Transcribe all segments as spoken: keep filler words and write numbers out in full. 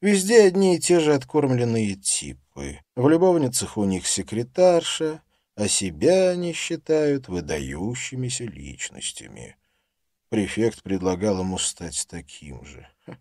Везде одни и те же откормленные типы. В любовницах у них секретарша, а себя они считают выдающимися личностями. Префект предлагал ему стать таким же, ха,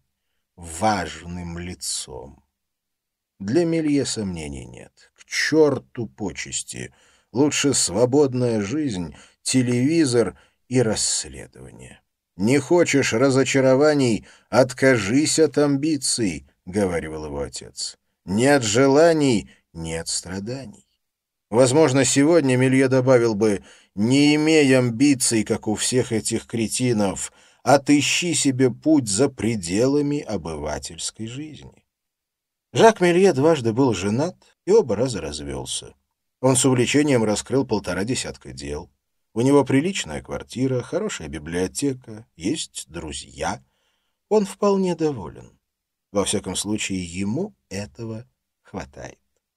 важным лицом. Для Мелье сомнений нет. К черту почести! Лучше свободная жизнь, телевизор и расследование. «Не хочешь разочарований — откажись от амбиций», — говаривал его отец. «Нет желаний — нет страданий». Возможно, сегодня Мелье добавил бы: «Не имей амбиций, как у всех этих кретинов, отыщи себе путь за пределами обывательской жизни». Жак Мелье дважды был женат и оба раза развелся. Он с увлечением раскрыл полтора десятка дел. У него приличная квартира, хорошая библиотека, есть друзья. Он вполне доволен. Во всяком случае, ему этого хватает.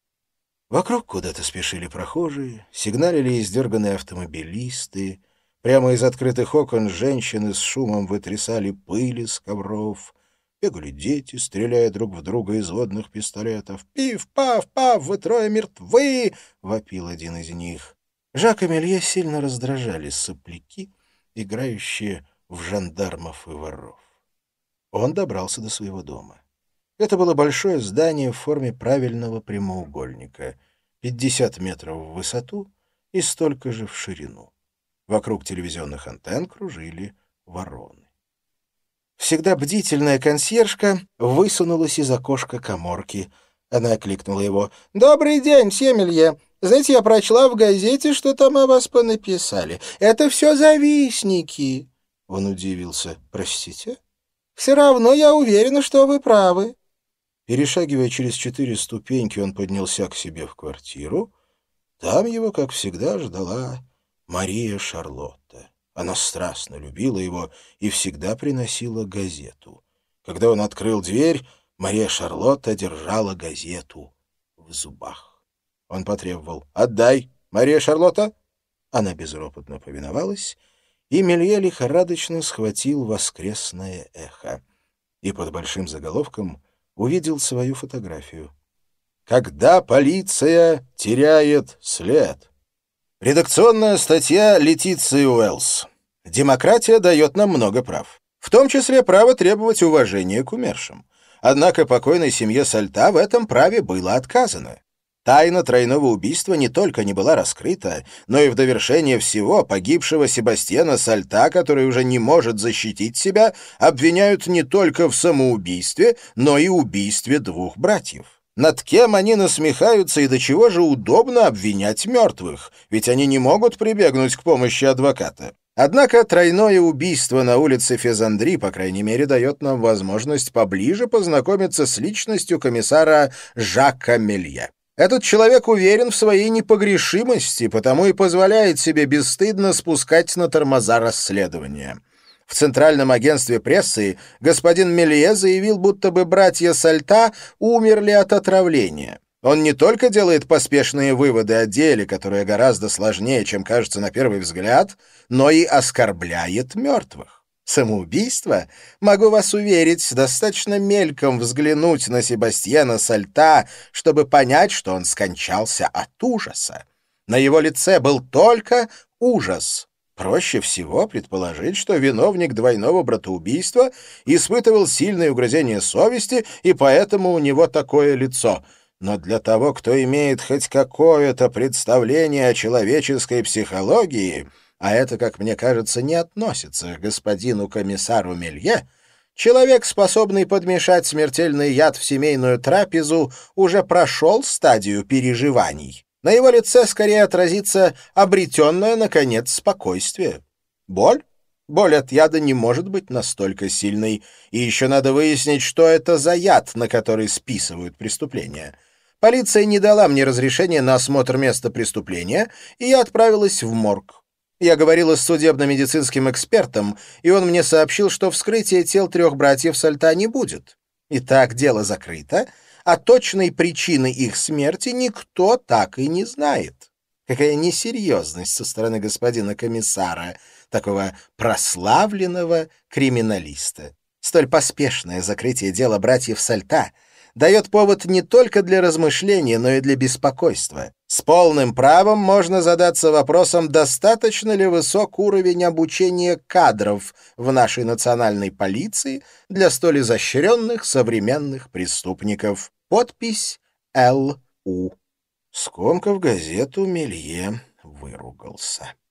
Вокруг куда-то спешили прохожие, сигналили издерганные автомобилисты. Прямо из открытых окон женщины с шумом вытрясали пыль с ковров. Бегали дети, стреляя друг в друга из водных пистолетов. «Пиф-паф-паф, вы трое мертвы!» — вопил один из них. Жак и Мелье сильно раздражали сопляки, играющие в жандармов и воров. Он добрался до своего дома. Это было большое здание в форме правильного прямоугольника, пятьдесят метров в высоту и столько же в ширину. Вокруг телевизионных антенн кружили вороны. Всегда бдительная консьержка высунулась из окошка каморки. Она окликнула его. «Добрый день, мсье Мелье. Знаете, я прочла в газете, что там о вас понаписали. Это все завистники». Он удивился. «Простите?» «Все равно я уверена, что вы правы». Перешагивая через четыре ступеньки, он поднялся к себе в квартиру. Там его, как всегда, ждала Мария Шарлотта. Она страстно любила его и всегда приносила газету. Когда он открыл дверь, Мария Шарлотта держала газету в зубах. Он потребовал: «Отдай, Мария Шарлотта!» Она безропотно повиновалась, и Мелье лихорадочно схватил воскресное эхо. И под большим заголовком увидел свою фотографию. «Когда полиция теряет след». Редакционная статья Летиции Уэллс. «Демократия дает нам много прав, в том числе право требовать уважения к умершим. Однако покойной семье Сальта в этом праве было отказано. Тайна тройного убийства не только не была раскрыта, но и в довершение всего погибшего Себастьяна Сальта, который уже не может защитить себя, обвиняют не только в самоубийстве, но и убийстве двух братьев. Над кем они насмехаются и до чего же удобно обвинять мертвых, ведь они не могут прибегнуть к помощи адвоката. Однако тройное убийство на улице Фезандри, по крайней мере, дает нам возможность поближе познакомиться с личностью комиссара Жака Мелье. Этот человек уверен в своей непогрешимости, потому и позволяет себе бесстыдно спускать на тормоза расследования. В Центральном агентстве прессы господин Мелье заявил, будто бы братья Сальта умерли от отравления. Он не только делает поспешные выводы о деле, которое гораздо сложнее, чем кажется на первый взгляд, но и оскорбляет мертвых. Самоубийство? Могу вас уверить, достаточно мельком взглянуть на Себастьяна Сальта, чтобы понять, что он скончался от ужаса. На его лице был только ужас. Проще всего предположить, что виновник двойного братоубийства испытывал сильное угрызение совести, и поэтому у него такое лицо. Но для того, кто имеет хоть какое-то представление о человеческой психологии, а это, как мне кажется, не относится к господину комиссару Мелье, человек, способный подмешать смертельный яд в семейную трапезу, уже прошел стадию переживаний. На его лице скорее отразится обретенное, наконец, спокойствие. Боль? Боль от яда не может быть настолько сильной, и еще надо выяснить, что это за яд, на который списывают преступления. Полиция не дала мне разрешения на осмотр места преступления, и я отправилась в морг. Я говорила с судебно-медицинским экспертом, и он мне сообщил, что вскрытия тел трех братьев Сальта не будет. Итак, дело закрыто, а точной причины их смерти никто так и не знает. Какая несерьезность со стороны господина комиссара, такого прославленного криминалиста. Столь поспешное закрытие дела братьев Сальта дает повод не только для размышления, но и для беспокойства. С полным правом можно задаться вопросом, достаточно ли высок уровень обучения кадров в нашей национальной полиции для столь изощренных современных преступников. Подпись Л У. Скомкав газету, Мелье выругался.